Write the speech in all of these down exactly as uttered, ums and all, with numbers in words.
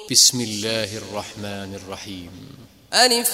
بسم الله الرحمن الرحيم. ألف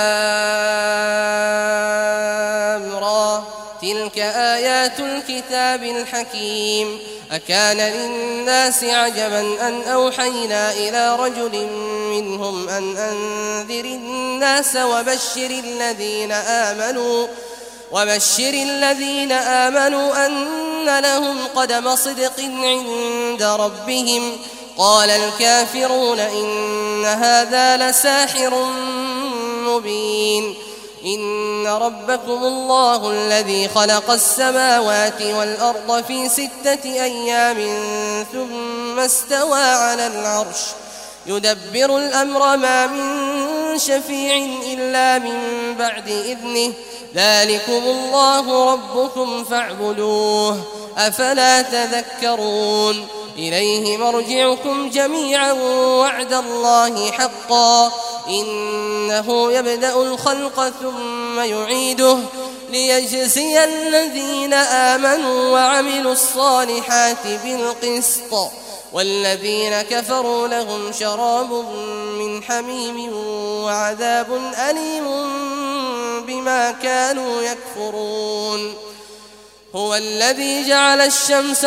لام را تلك آيات الكتاب الحكيم. أكان للناس عجبا أن أوحينا إلى رجل منهم أن أنذر الناس وبشر الذين آمنوا وبشر الذين آمنوا أن لهم قدم صدق عند ربهم. قال الكافرون إن هذا لساحر مبين. إن ربكم الله الذي خلق السماوات والأرض في ستة أيام ثم استوى على العرش يدبر الأمر ما من شفيع إلا من بعد إذنه. ذلكم الله ربكم فاعبدوه أفلا تذكرون. إليه مرجعكم جميعا وعد الله حقا إنه يبدأ الخلق ثم يعيده ليجزي الذين آمنوا وعملوا الصالحات بالقسط والذين كفروا لهم شراب من حميم وعذاب أليم بما كانوا يكفرون. هو الذي جعل الشمس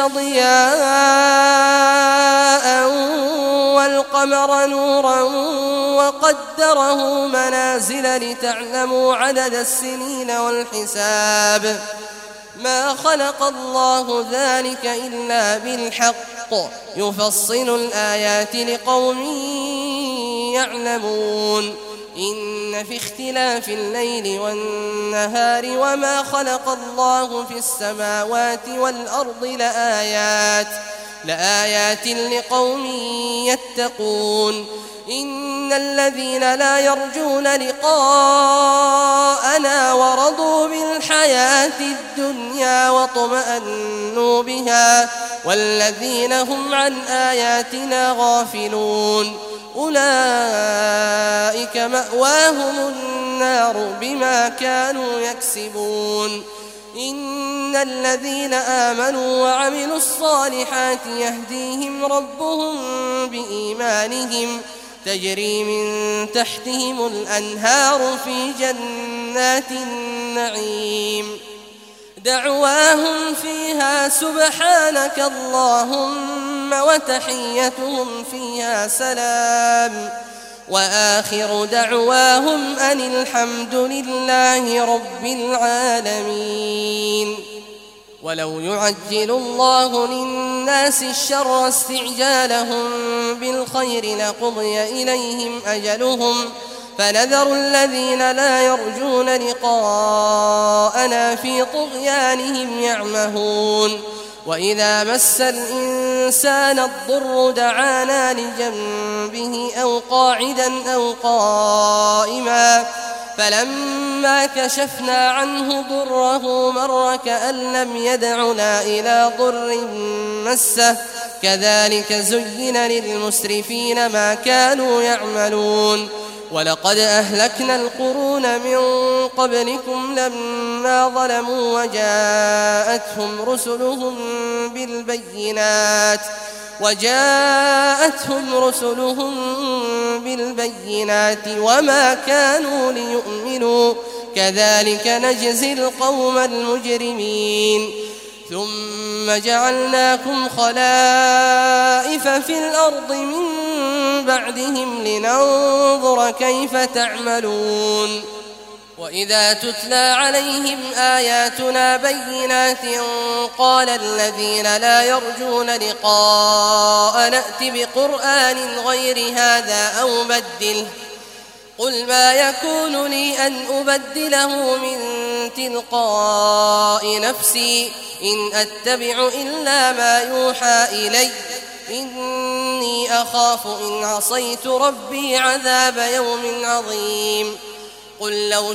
ضياء والقمر نورا وقدره منازل لتعلموا عدد السنين والحساب. ما خلق الله ذلك إلا بالحق يفصل الآيات لقوم يعلمون. إن في اختلاف الليل والنهار وما خلق الله في السماوات والأرض لآيات لآيات لقوم يتقون. إن الذين لا يرجون لقاءنا ورضوا بالحياة الدنيا واطمأنوا بها والذين هم عن آياتنا غافلون أولئك مأواهم النار بما كانوا يكسبون. إن الذين آمنوا وعملوا الصالحات يهديهم ربهم بإيمانهم تجري من تحتهم الأنهار في جنات النعيم دعواهم فيها سبحانك اللهم وتحيتهم فيها سلام وآخر دعواهم أن الحمد لله رب العالمين. ولو يعجل الله للناس الشر استعجالهم بالخير لقضي إليهم أجلهم فنذر الذين لا يرجون لقاءنا في طغيانهم يعمهون. وإذا مس الإنسان الضر دعانا لجنبه أو قاعدا أو قائما فلما كشفنا عنه ضره مر كأن لم يدعنا إلى ضر مسه كذلك زين للمسرفين ما كانوا يعملون. ولقد أهلكنا القرون من قبلكم لما ظلموا وجاءتهم رسلهم بالبينات وجاءتهم رسلهم بالبينات وما كانوا ليؤمنوا كذلك نجزي القوم المجرمين. ثم جعلناكم خلائف في الأرض من بعدهم لننظر كيف تعملون. وإذا تتلى عليهم آياتنا بينات قال الذين لا يرجون لقاء نأت بقرآن غير هذا أو بدله قل ما يكون لي أن أبدله من تلقاء نفسي إن أتبع إلا ما يوحى إلي إني أخاف إن عصيت ربي عذاب يوم عظيم. قل لو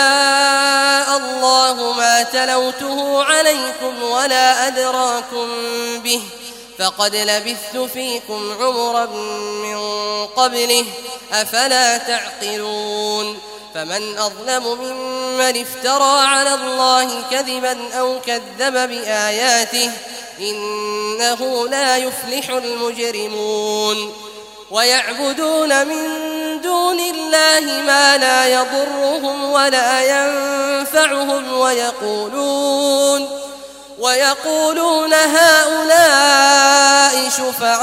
شاء الله ما تلوته عليكم ولا أدراكم به فقد لبثت فيكم عمرا من قبله أفلا تعقلون. فمن أظلم ممن افترى على الله كذبا أو كذب بآياته إنه لا يفلح المجرمون. ويعبدون من دون الله ما لا يضرهم ولا ينفعهم ويقولون ويقولون هؤلاء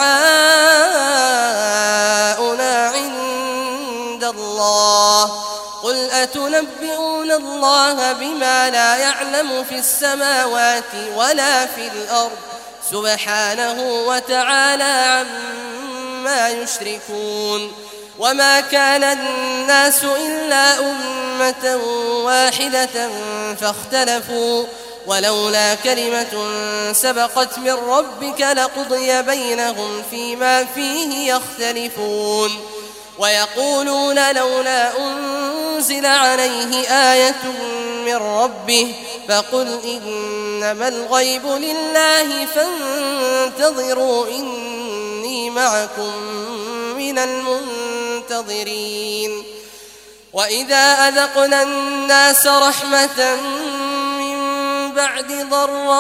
شفعاؤنا عند الله قل أتنبئون الله بما لا يعلم في السماوات ولا في الأرض سبحانه وتعالى عما يشركون وما كان الناس إلا أمة واحدة فاختلفوا ولولا كلمة سبقت من ربك لقضي بينهم فيما فيه يختلفون ويقولون لولا أنزل عليه آية من ربه فقل إنما الغيب لله فانتظروا إني معكم من المنتظرين وإذا أذقنا الناس رحمة بعد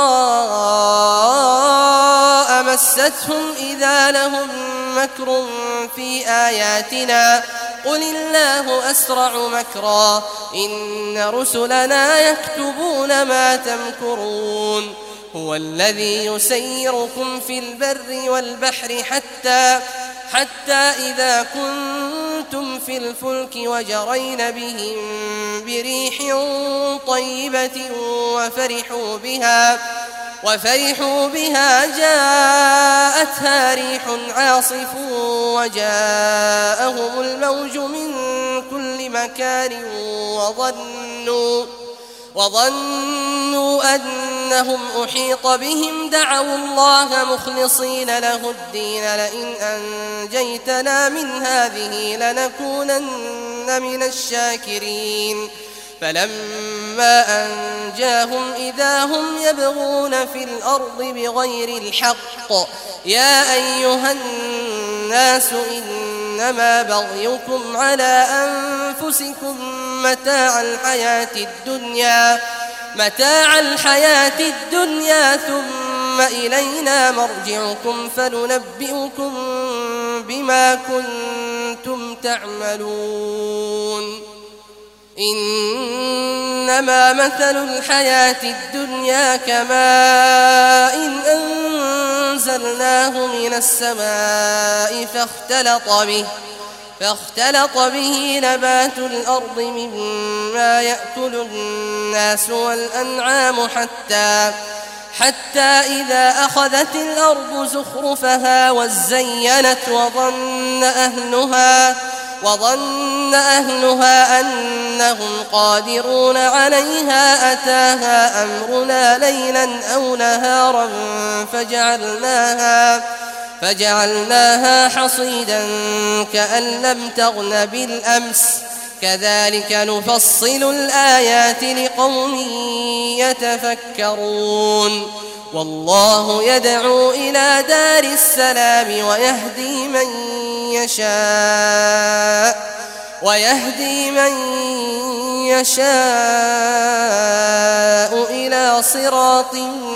ضراء مستهم إذا لهم مكر في آياتنا قل الله أسرع مكرا إن رسلنا يكتبون ما تمكرون هو الذي يسيركم في البر والبحر حتى حتى إذا كنتم في الفلك وجرين بهم بريح طيبة وفرحوا بها وفرحوا بها جاءتها ريح عاصف وجاءهم الموج من كل مكان وظنوا وظنوا أنهم أحيط بهم دعوا الله مخلصين له الدين لئن أنجيتنا من هذه لنكونن من الشاكرين فلما أنجاهم إذا هم يبغون في الأرض بغير الحق يا أيها الناس إنما بغيكم على أنفسكم متاع الحياة الدنيا متاع الحياة الدنيا ثم إلينا مرجعكم فننبئكم بما كنتم تعملون إنما مثل الحياة الدنيا كماء أنزلناه من السماء فاختلط به فاختلط به نبات الأرض مما يأكل الناس والأنعام حتى حتى إذا أخذت الأرض زخرفها وزينت وظن أهلها وظن أهلها أنهم قادرون عليها أتاها أمرنا ليلا أو نهارا فجعلناها فجعلناها حصيدا كأن لم تغن بالأمس كذلك نفصل الآيات لقوم يتفكرون والله يدعو إلى دار السلام ويهدي من يشاء ويهدي من يشاء إلى صراط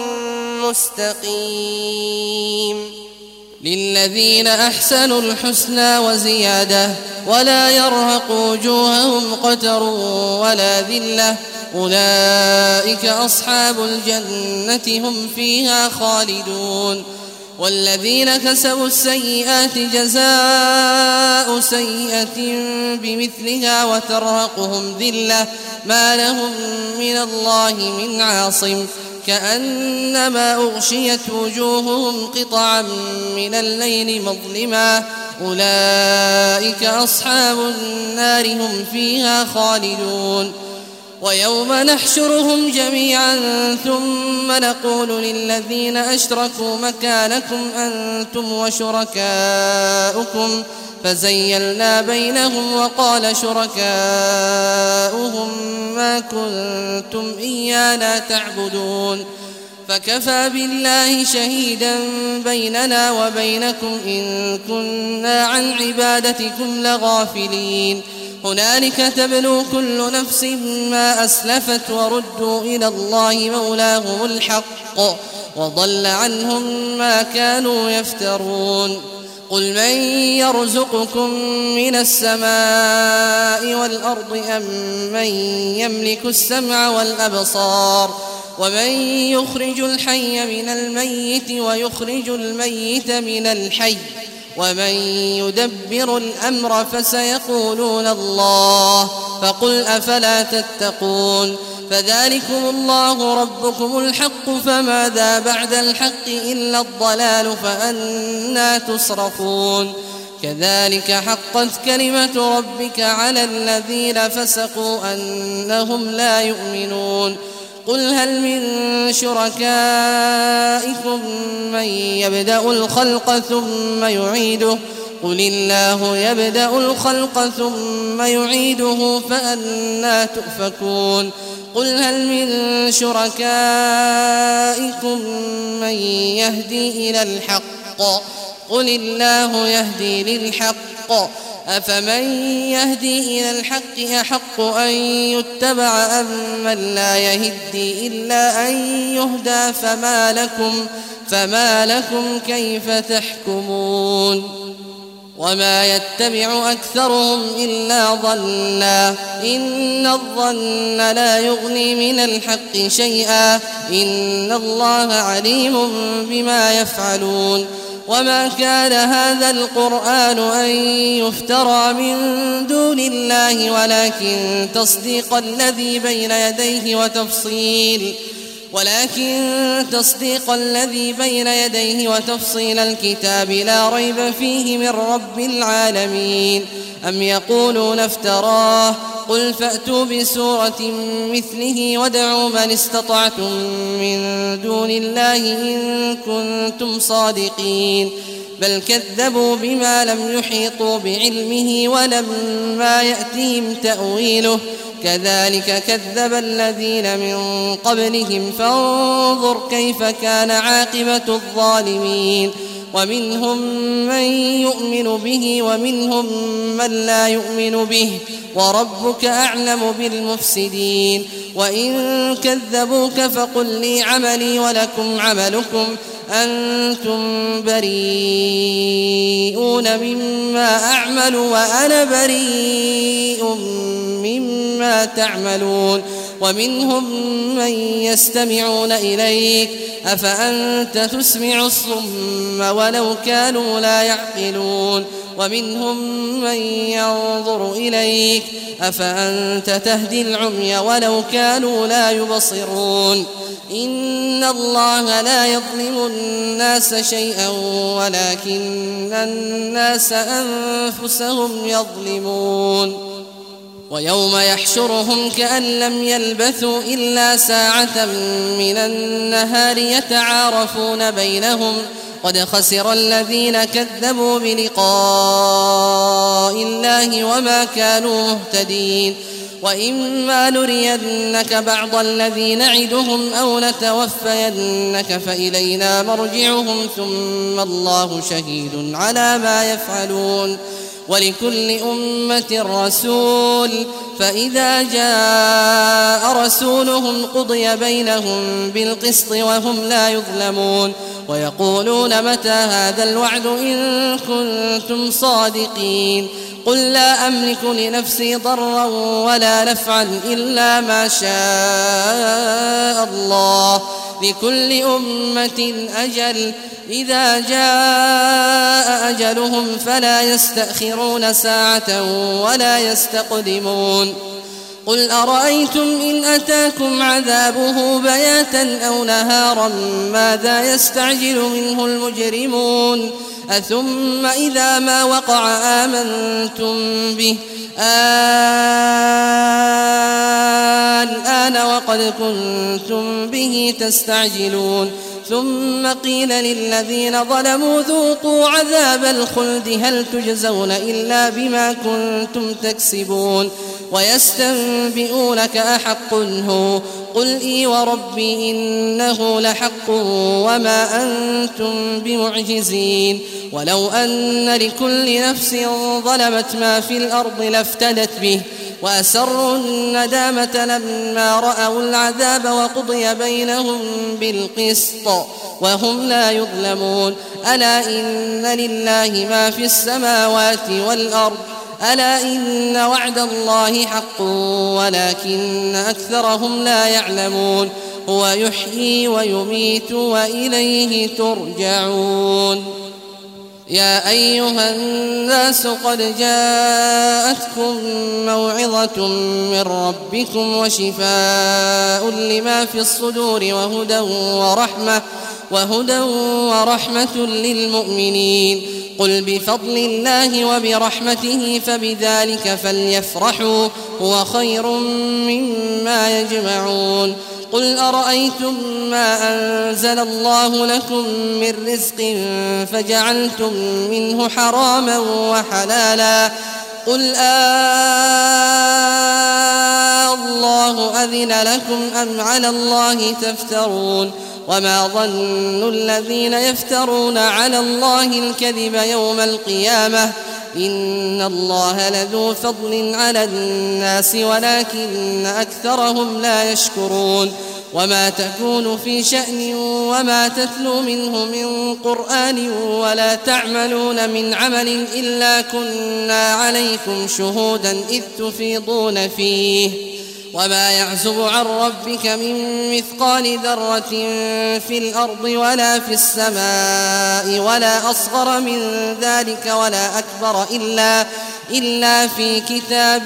مستقيم للذين أحسنوا الحسنى وزيادة ولا يرهق وجوههم قتر ولا ذلة أولئك أصحاب الجنة هم فيها خالدون والذين كسبوا السيئات جزاء سيئة بمثلها وترهقهم ذلة ما لهم من الله من عاصم كأنما أغشيت وجوههم قطعا من الليل مظلما أولئك أصحاب النار هم فيها خالدون ويوم نحشرهم جميعا ثم نقول للذين أشركوا مكانكم أنتم وشركاؤكم فزيلنا بينهم وقال شركاؤهم ما كنتم إيانا تعبدون فكفى بالله شهيدا بيننا وبينكم إن كنا عن عبادتكم لغافلين هنالك تبلو كل نفس ما أسلفت وردوا إلى الله مولاهم الحق وضل عنهم ما كانوا يفترون قل من يرزقكم من السماء والأرض أم من يملك السمع والأبصار ومن يخرج الحي من الميت ويخرج الميت من الحي ومن يدبر الأمر فسيقولون الله فقل أفلا تتقون فذلكم الله ربكم الحق فماذا بعد الحق إلا الضلال فأنى تصرفون كذلك حقت كلمة ربك على الذين فسقوا أنهم لا يؤمنون قل هل من شركائكم من يبدأ الخلق ثم يعيده قل الله يبدأ الخلق ثم يعيده فأنى تؤفكون قل هل من شركائكم من يهدي إلى الحق قل الله يهدي للحق أفمن يهدي إلى الحق أحق أن يتبع أم من لا يهدي إلا أن يهدى فما لكم, فما لكم كيف تحكمون وما يتبع أكثرهم إلا ظنا إن الظن لا يغني من الحق شيئا إن الله عليم بما يفعلون وما كان هذا القرآن أن يفترى من دون الله ولكن تصديق الذي بين يديه وتفصيل ولكن تصديق الذي بين يديه وتفصيل الكتاب لا ريب فيه من رب العالمين أم يقولون افتراه قل فأتوا بسورة مثله وادعوا من استطعتم من دون الله إن كنتم صادقين بل كذبوا بما لم يحيطوا بعلمه ولما يأتيهم تأويله كذلك كذب الذين من قبلهم فانظر كيف كان عاقبة الظالمين ومنهم من يؤمن به ومنهم من لا يؤمن به وربك أعلم بالمفسدين وإن كذبوك فقل لي عملي ولكم عملكم أنتم بريئون مما أعمل وأنا بريء مما تعملون ومنهم من يستمعون إليك أفأنت تسمع الصم ولو كانوا لا يعقلون ومنهم من ينظر إليك أفأنت تهدي العمي ولو كانوا لا يبصرون إن الله لا يظلم الناس شيئا ولكن الناس أنفسهم يظلمون ويوم يحشرهم كأن لم يلبثوا إلا ساعة من النهار يتعارفون بينهم قد خسر الذين كذبوا بلقاء الله وما كانوا مهتدين وإما نرينك بعض الذي نعدهم أو نتوفينك فإلينا مرجعهم ثم الله شهيد على ما يفعلون ولكل أمة رسول فإذا جاء رسولهم قضي بينهم بالقسط وهم لا يظلمون ويقولون متى هذا الوعد إن كنتم صادقين قل لا أملك لنفسي ضرا ولا نفعا إلا ما شاء الله لكل أمة أجل إذا جاء أجلهم فلا يستأخرون ساعة ولا يستقدمون قل أرأيتم إن أتاكم عذابه بياتا أو نهارا ماذا يستعجل منه المجرمون أثم إذا ما وقع آمنتم به الآن وقد كنتم به تستعجلون ثم قيل للذين ظلموا ذوقوا عذاب الخلد هل تجزون إلا بما كنتم تكسبون ويستنبئونك أحق هو قل إي وربي إنه لحق وما أنتم بمعجزين ولو أن لكل نفس ظلمت ما في الأرض لافتدت به وأسروا الندامة لما رأوا العذاب وقضي بينهم بالقسط وهم لا يظلمون ألا إن لله ما في السماوات والأرض ألا إن وعد الله حق ولكن أكثرهم لا يعلمون هو يحيي ويميت وإليه ترجعون يا أيها الناس قد جاءتكم موعظة من ربكم وشفاء لما في الصدور وهدى ورحمة وهدى ورحمة للمؤمنين قل بفضل الله وبرحمته فبذلك فليفرحوا هو خير مما يجمعون قل أرأيتم ما أنزل الله لكم من رزق فجعلتم منه حراما وحلالا قل آه الله أذن لكم أم على الله تفترون وما ظن الذين يفترون على الله الكذب يوم القيامة إن الله لذو فضل على الناس ولكن أكثرهم لا يشكرون وما تكون في شأن وما تتلو منه من قرآن ولا تعملون من عمل إلا كنا عليكم شهودا إذ تفيضون فيه وما يعزب عن ربك من مثقال ذرة في الأرض ولا في السماء ولا أصغر من ذلك ولا أكبر إلا, إلا في كتاب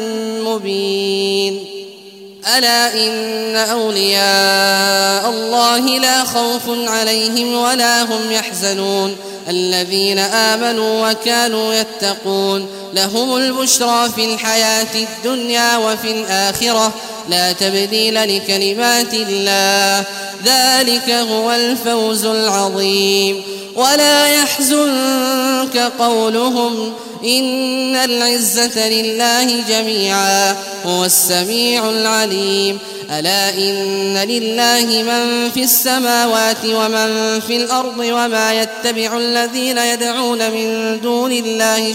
مبين ألا إن أولياء الله لا خوف عليهم ولا هم يحزنون الذين آمنوا وكانوا يتقون لهم البشرى في الحياة الدنيا وفي الآخرة لا تبديل لكلمات الله ذلك هو الفوز العظيم ولا يحزنك قولهم إن العزة لله جميعا هو السميع العليم ألا إن لله من في السماوات ومن في الأرض وما يتبع الذين يدعون من دون الله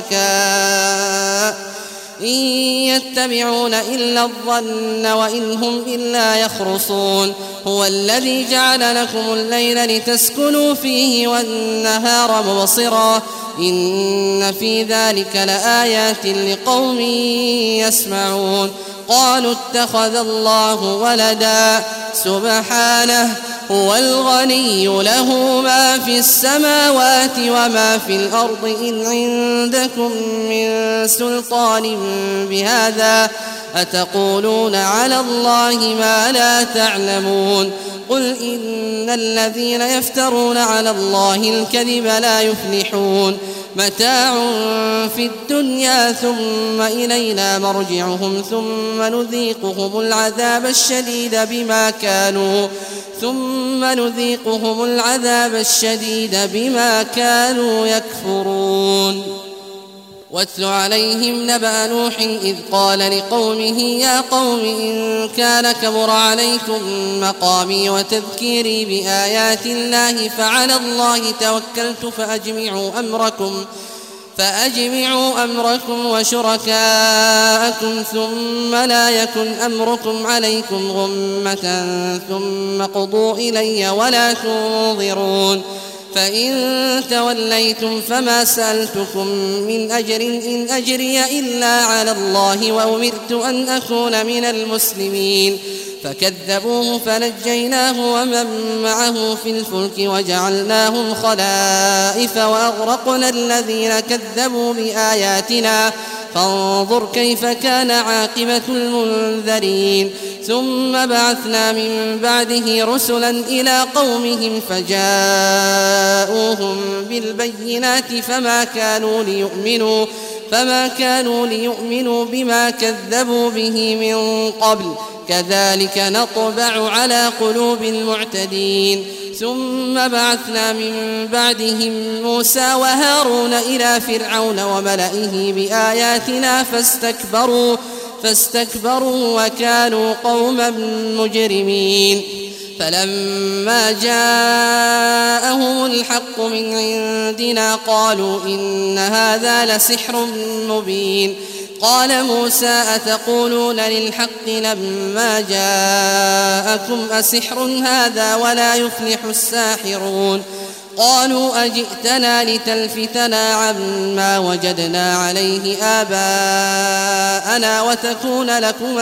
شركاء إن يتبعون إلا الظن وإن هم إلا يخرصون هو الذي جعل لكم الليل لتسكنوا فيه والنهار مبصرا إن في ذلك لآيات لقوم يسمعون قالوا اتخذ الله ولدا سبحانه هو الغني له ما في السماوات وما في الأرض إن عندكم من سلطان بهذا أتقولون على الله ما لا تعلمون قل إن الذين يفترون على الله الكذب لا يفلحون متاع في الدنيا ثم إلينا مرجعهم ثم نذيقهم العذاب الشديد بما كانوا ثم نذيقهم العذاب الشديد بما كانوا يكفرون واتل عليهم نبأ نوح إذ قال لقومه يا قوم إن كان كبر عليكم مقامي وتذكيري بآيات الله فعلى الله توكلت فأجمعوا أمركم فأجمعوا أمركم وشركاءكم ثم لا يكن أمركم عليكم غمة ثم قضوا إلي ولا تنظرون فإن توليتم فما سألتكم من أجر إن أجري إلا على الله وأمرت أن أكون من المسلمين فكذبوه فنجيناه ومن معه في الفلك وجعلناهم خلائف وأغرقنا الذين كذبوا بآياتنا فانظر كيف كان عاقبة المنذرين ثم بعثنا من بعده رسلا إلى قومهم فجاءوهم بالبينات فما كانوا ليؤمنوا فما كانوا ليؤمنوا بما كذبوا به من قبل كذلك نطبع على قلوب المعتدين ثم بعثنا من بعدهم موسى وهارون إلى فرعون وملئه بآياتنا فاستكبروا فاستكبروا وكانوا قوما مجرمين فلما جاءهم الحق من عندنا قالوا إن هذا لسحر مبين قال موسى أتقولون للحق لما جاءكم أسحر هذا ولا يفلح الساحرون قالوا أجئتنا لتلفتنا عما وجدنا عليه آباءنا وتكون لكما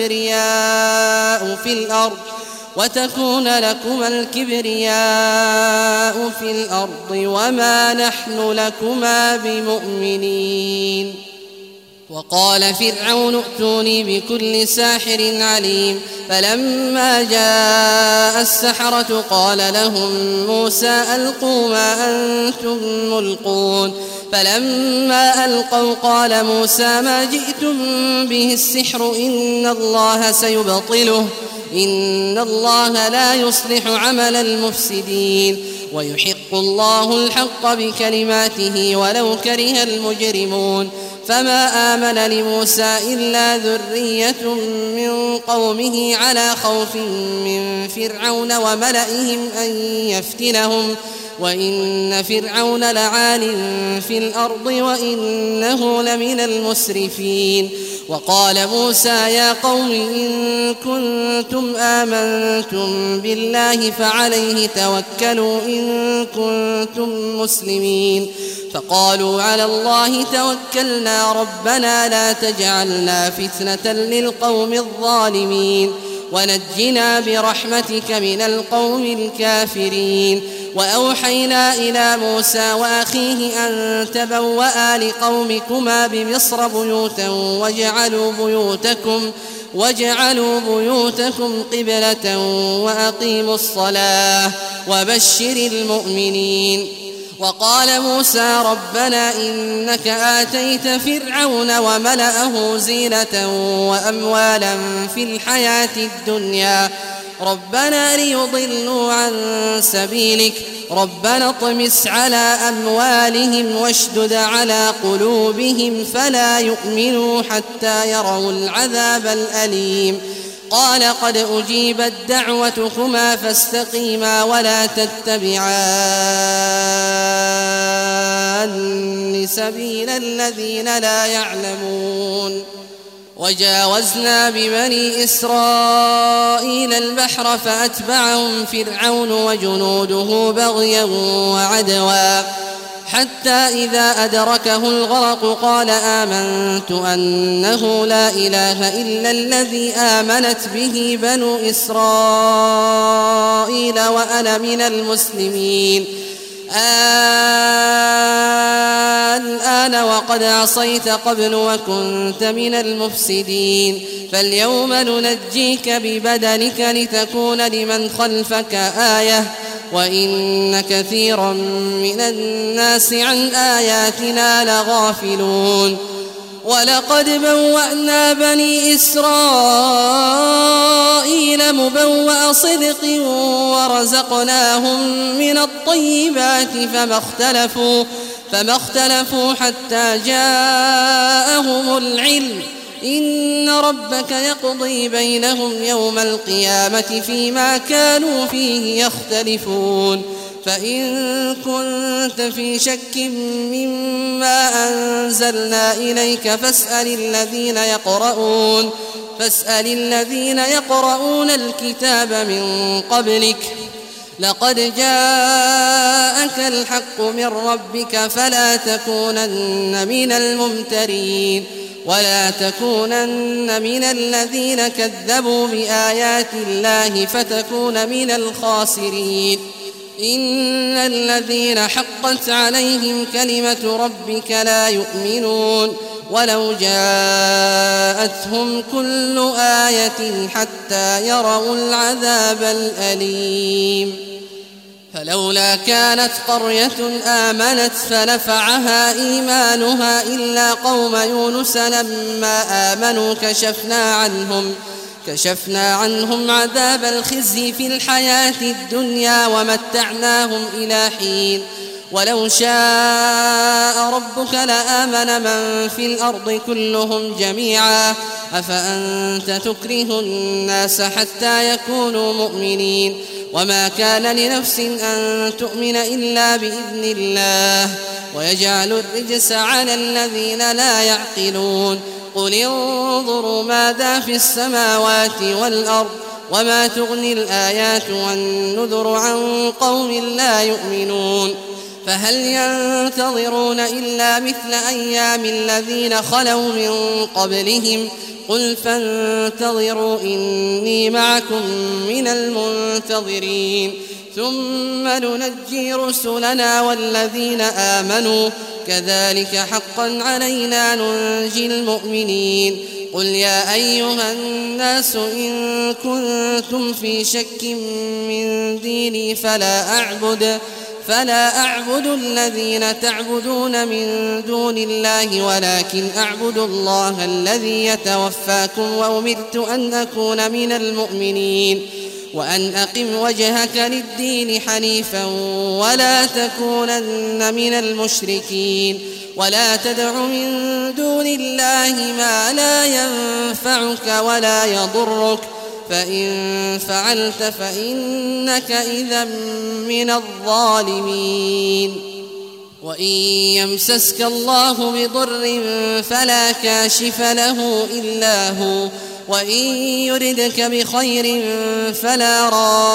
الكبرياء في الأرض وتكون لكما الكبرياء في الأرض وما نحن لكما بمؤمنين. وقال فرعون ائتوني بكل ساحر عليم. فلما جاء السحرة قال لهم موسى ألقوا ما أنتم ملقون. فلما ألقوا قال موسى ما جئتم به السحر إن الله سيبطله إن الله لا يصلح عمل المفسدين ويحق الله الحق بكلماته ولو كره المجرمون. فما آمن لموسى إلا ذرية من قومه على خوف من فرعون وملئهم أن يفتنهم وإن فرعون لعال في الأرض وإنه لمن المسرفين. وقال موسى يا قوم إن كنتم آمنتم بالله فعليه توكلوا إن كنتم مسلمين. فقالوا على الله توكلنا ربنا لا تجعلنا فتنة للقوم الظالمين ونجنا برحمتك من القوم الكافرين. وأوحينا إلى موسى وأخيه أن تبوأ لقومكما بمصر بيوتا واجعلوا بيوتكم واجعلوا بيوتكم قبلة وأقيموا الصلاة وبشر المؤمنين. وقال موسى ربنا إنك آتيت فرعون وملأه زينة وأموالا في الحياة الدنيا ربنا ليضلوا عن سبيلك ربنا اطمس على أموالهم واشدد على قلوبهم فلا يؤمنوا حتى يروا العذاب الأليم. قال قد أجيبت دعوتكما فاستقيما ولا تتبعان سبيل الذين لا يعلمون. وجاوزنا ببني إسرائيل البحر فأتبعهم فرعون وجنوده بغيا وعدوا حتى إذا أدركه الغرق قال آمنت أنه لا إله إلا الذي آمنت به بنو إسرائيل وأنا من المسلمين. الآن وقد عصيت قبل وكنت من المفسدين فاليوم ننجيك ببدنك لتكون لمن خلفك آية وإن كثيرا من الناس عن آياتنا لغافلون. ولقد بوأنا بني إسرائيل مبوأ صدق ورزقناهم من الطيبات فما اختلفوا, فما اختلفوا حتى جاءهم العلم إن ربك يقضي بينهم يوم القيامة فيما كانوا فيه يختلفون. فإن كنت في شك مما أنزلنا إليك فاسأل الذين يقرؤون فاسأل الذين يقرؤون الكتاب من قبلك لقد جاءك الحق من ربك فلا تكونن من الممترين ولا تكونن من الذين كذبوا بآيات الله فتكون من الخاسرين. إن الذين حقت عليهم كلمة ربك لا يؤمنون ولو جاءتهم كل آية حتى يروا العذاب الأليم. فلولا كانت قرية آمنت فنفعها إيمانها إلا قوم يونس لما آمنوا كشفنا عنهم كشفنا عنهم عذاب الخزي في الحياة الدنيا ومتعناهم إلى حين ولو شاء ربك لآمن من في الأرض كلهم جميعا أفأنت تكره الناس حتى يكونوا مؤمنين وما كان لنفس أن تؤمن إلا بإذن الله ويجعل الرجس على الذين لا يعقلون قل انظروا ماذا في السماوات والأرض وما تغني الآيات والنذر عن قوم لا يؤمنون فهل ينتظرون إلا مثل أيام الذين خلوا من قبلهم قل فانتظروا إني معكم من المنتظرين ثم ننجي رسلنا والذين آمنوا كذلك حقا علينا ننجي المؤمنين قل يا أيها الناس إن كنتم في شك من ديني فلا أعبد فلا أعبد الذين تعبدون من دون الله ولكن أعبد الله الذي يتوفاكم وأمرت أن أكون من المؤمنين وأن أقم وجهك للدين حنيفا ولا تكونن من المشركين ولا تدع من دون الله ما لا ينفعك ولا يضرك فإن فعلت فإنك إذا من الظالمين وإن يمسسك الله بضر فلا كاشف له إلا هو وإن يردك بخير فلا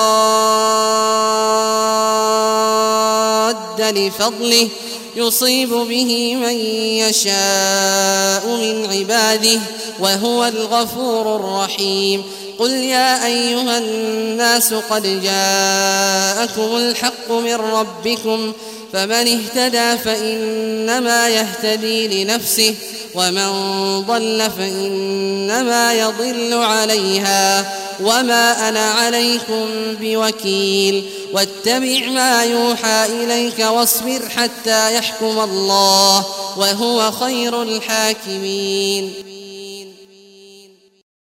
راد لفضله يصيب به من يشاء من عباده وهو الغفور الرحيم قل يا أيها الناس قد جاءكم الحق من ربكم فمن اهتدى فإنما يهتدي لنفسه ومن ضل فإنما يضل عليها وما أنا عليكم بوكيل واتبع ما يوحى إليك واصبر حتى يحكم الله وهو خير الحاكمين.